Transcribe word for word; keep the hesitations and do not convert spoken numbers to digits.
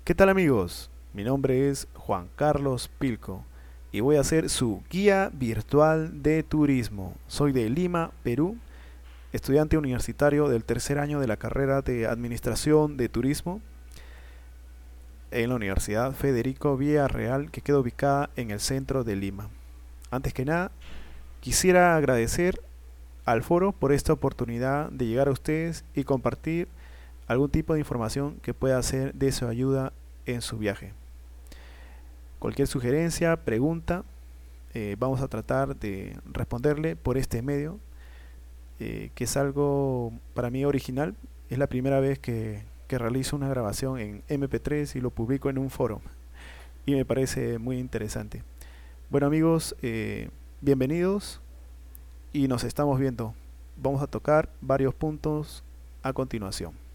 ¿Qué tal amigos? Mi nombre es Juan Carlos Pilco y voy a ser su guía virtual de turismo. Soy de Lima, Perú, estudiante universitario del tercer año de la carrera de Administración de Turismo en la Universidad Federico Villarreal, que queda ubicada en el centro de Lima. Antes que nada, quisiera agradecer al foro por esta oportunidad de llegar a ustedes y compartir algún tipo de información que pueda ser de su ayuda en su viaje. Cualquier sugerencia, pregunta, eh, vamos a tratar de responderle por este medio, eh, que es algo para mí original. Es la primera vez que, que realizo una grabación en M P tres y lo publico en un foro y me parece muy interesante. Bueno amigos, eh, bienvenidos y nos estamos viendo. Vamos a tocar varios puntos a continuación.